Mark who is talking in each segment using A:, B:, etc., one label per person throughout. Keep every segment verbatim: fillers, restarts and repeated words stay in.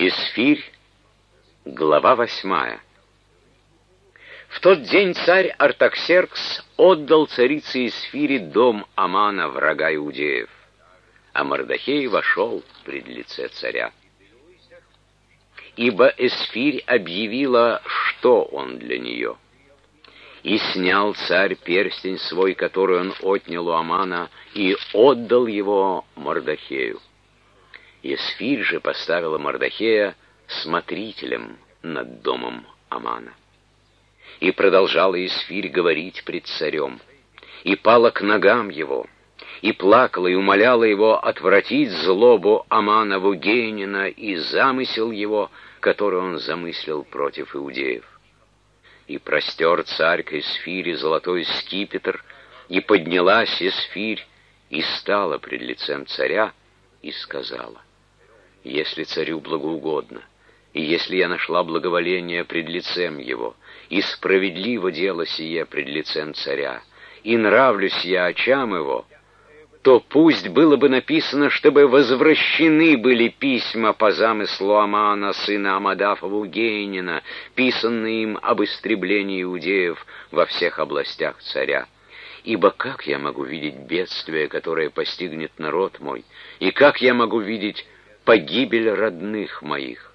A: Эсфирь, глава восьмая. В тот день царь Артаксеркс отдал царице Эсфире дом Амана, врага иудеев, а Мордохей вошел пред лице царя. Ибо Эсфирь объявила, что он для нее. И снял царь перстень свой, который он отнял у Амана, и отдал его Мордохею. Эсфирь же поставила Мордохея смотрителем над домом Амана. И продолжала Эсфирь говорить пред царем, и пала к ногам его, и плакала, и умоляла его отвратить злобу Аманову Гейнина и замысел его, который он замыслил против иудеев. И простер царь к Эсфире золотой скипетр, и поднялась Эсфирь, и стала пред лицем царя, и сказала: «Если царю благоугодно, и если я нашла благоволение пред лицем его, и справедливо дело сие пред лицем царя, и нравлюсь я очам его, то пусть было бы написано, чтобы возвращены были письма по замыслу Амана, сына Амадафову Гейнина, писанные им об истреблении иудеев во всех областях царя. Ибо как я могу видеть бедствие, которое постигнет народ мой, и как я могу видеть погибель родных моих?»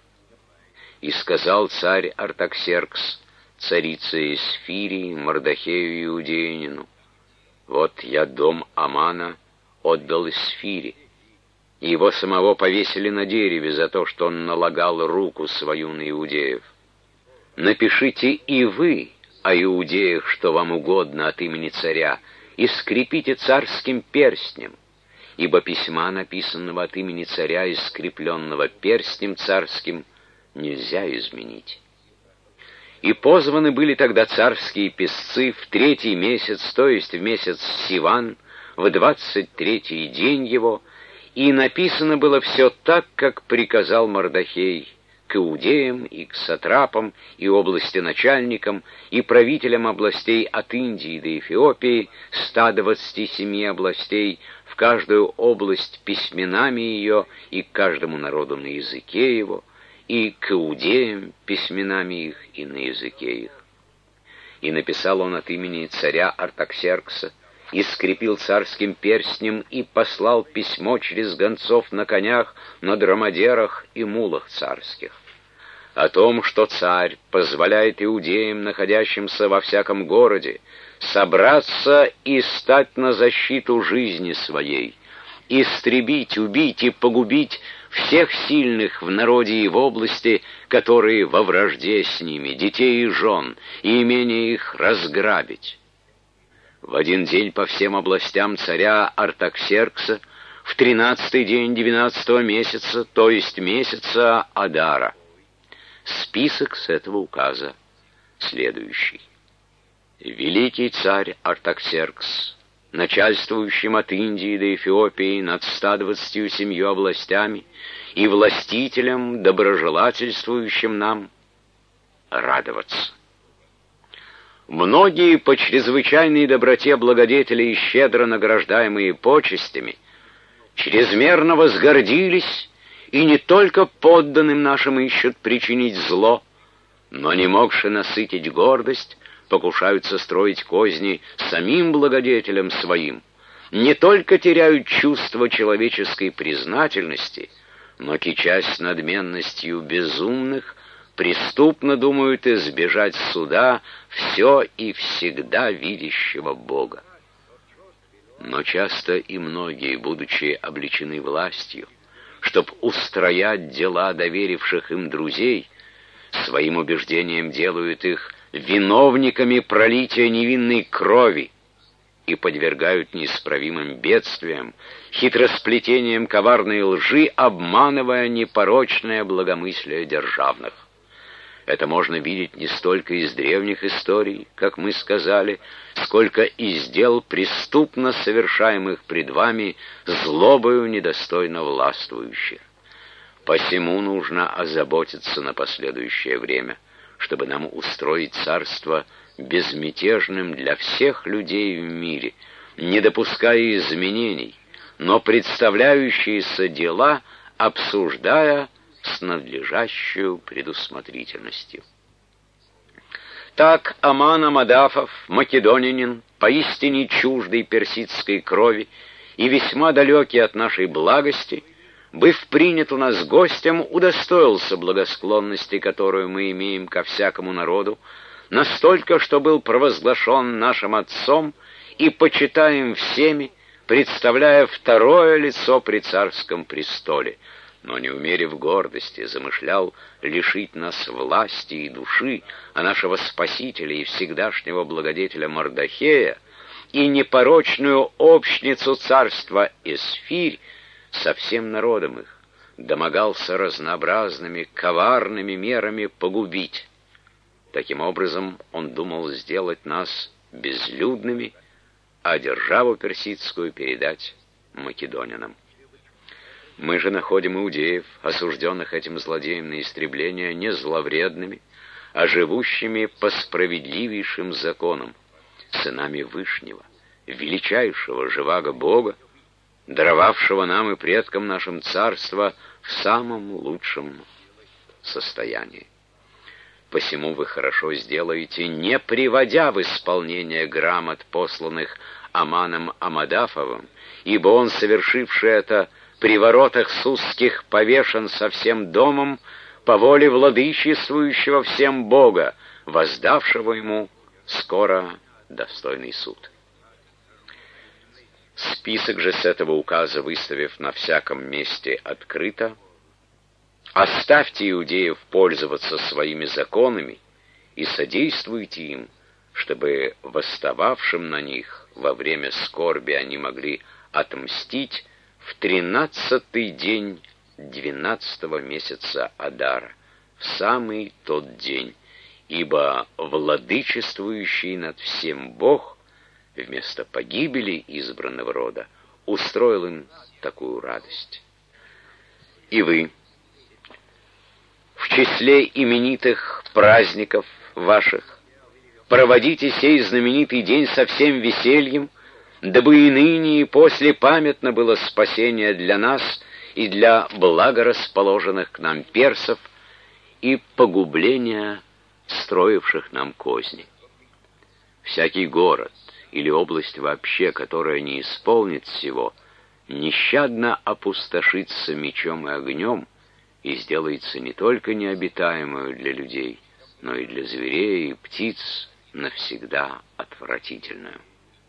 A: И сказал царь Артаксеркс царице Эсфире, Мордохею Иудеянину: «Вот я дом Амана отдал Эсфире, и его самого повесили на дереве за то, что он налагал руку свою на иудеев. Напишите и вы о иудеях, что вам угодно от имени царя, и скрепите царским перстнем, ибо письма, написанного от имени царя и скрепленного перстнем царским, нельзя изменить». И позваны были тогда царские писцы в третий месяц, то есть в месяц Сиван, в двадцать третий день его, и написано было все так, как приказал Мордохей, к иудеям и к сатрапам, и областеначальникам, и правителям областей от Индии до Эфиопии, ста двадцати семи областей, в каждую область письменами ее, и к каждому народу на языке его, и к иудеям письменами их и на языке их. И написал он от имени царя Артаксеркса, и скрепил царским перстнем, и послал письмо через гонцов на конях, на дромадерах и мулах царских, о том, что царь позволяет иудеям, находящимся во всяком городе, собраться и стать на защиту жизни своей, истребить, убить и погубить всех сильных в народе и в области, которые во вражде с ними, детей и жен, и имения их разграбить. В один день по всем областям царя Артаксеркса, в тринадцатый день двенадцатого месяца, то есть месяца Адара. Список с этого указа следующий. Великий царь Артаксеркс, начальствующим от Индии до Эфиопии над ста двадцатью семью областями и властителем, доброжелательствующим нам, радоваться. Многие по чрезвычайной доброте благодетели и щедро награждаемые почестями чрезмерно возгордились и не только подданным нашим ищут причинить зло, но, не могши насытить гордость, покушаются строить козни самим благодетелям своим, не только теряют чувство человеческой признательности, но, кичась надменностью безумных, преступно думают избежать суда все и всегда видящего Бога. Но часто и многие, будучи облечены властью, чтоб устроять дела доверивших им друзей, своим убеждением делают их виновниками пролития невинной крови и подвергают неисправимым бедствиям, хитросплетением коварной лжи, обманывая непорочное благомыслие державных. Это можно видеть не столько из древних историй, как мы сказали, сколько из дел преступно совершаемых пред вами злобою недостойно властвующих. Посему нужно озаботиться на последующее время, чтобы нам устроить царство безмятежным для всех людей в мире, не допуская изменений, но представляющиеся дела обсуждая с надлежащей предусмотрительностью. Так Аман Амадафов, македонянин, поистине чуждый персидской крови и весьма далекий от нашей благости, быв принят у нас гостем, удостоился благосклонности, которую мы имеем ко всякому народу, настолько, что был провозглашен нашим отцом и почитаем всеми, представляя второе лицо при царском престоле, но, не умерив гордости, замышлял лишить нас власти и души, а нашего спасителя и всегдашнего благодетеля Мардахея и непорочную общницу царства Эсфирь со всем народом их домогался разнообразными коварными мерами погубить. Таким образом, он думал сделать нас безлюдными, а державу персидскую передать македонянам. Мы же находим иудеев, осужденных этим злодеем на истребление, не зловредными, а живущими по справедливейшим законам, сынами Вышнего, величайшего живаго Бога, даровавшего нам и предкам нашим царство в самом лучшем состоянии. Посему вы хорошо сделаете, не приводя в исполнение грамот, посланных Аманом Амадафовым, ибо он, совершивший это, при воротах Сусских повешен со всем домом по воле владычествующего всем Бога, воздавшего ему скоро достойный суд. Список же с этого указа, выставив на всяком месте открыто, оставьте иудеев пользоваться своими законами и содействуйте им, чтобы восстававшим на них во время скорби они могли отмстить в тринадцатый день двенадцатого месяца Адара, в самый тот день, ибо владычествующий над всем Бог вместо погибели избранного рода устроил им такую радость. И вы, в числе именитых праздников ваших, проводите сей знаменитый день со всем весельем, дабы и ныне, и после памятно было спасение для нас и для благорасположенных к нам персов и погубление строивших нам козни. Всякий город или область вообще, которая не исполнит всего, нещадно опустошится мечом и огнем и сделается не только необитаемую для людей, но и для зверей и птиц навсегда отвратительную.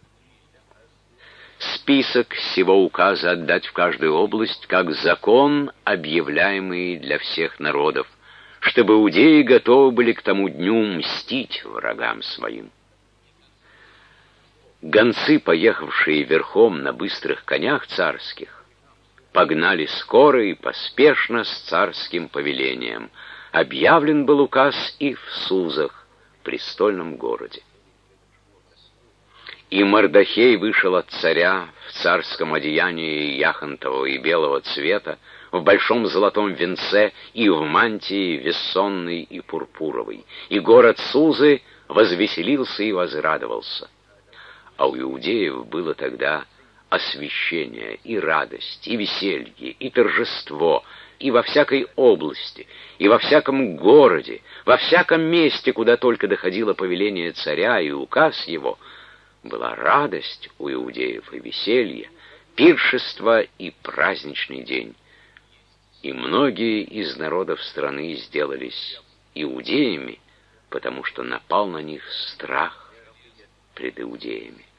A: Список сего указа отдать в каждую область, как закон, объявляемый для всех народов, чтобы иудеи готовы были к тому дню мстить врагам своим. Гонцы, поехавшие верхом на быстрых конях царских, погнали скоро и поспешно с царским повелением. Объявлен был указ и в Сузах, престольном городе. И Мардахей вышел от царя в царском одеянии яхонтового и белого цвета, в большом золотом венце и в мантии вессонной и пурпуровой. И город Сузы возвеселился и возрадовался. А у иудеев было тогда освящение, и радость, и веселье, и торжество, и во всякой области, и во всяком городе, во всяком месте, куда только доходило повеление царя и указ его, была радость у иудеев и веселье, пиршество и праздничный день. И многие из народов страны сделались иудеями, потому что напал на них страх пред иудеями.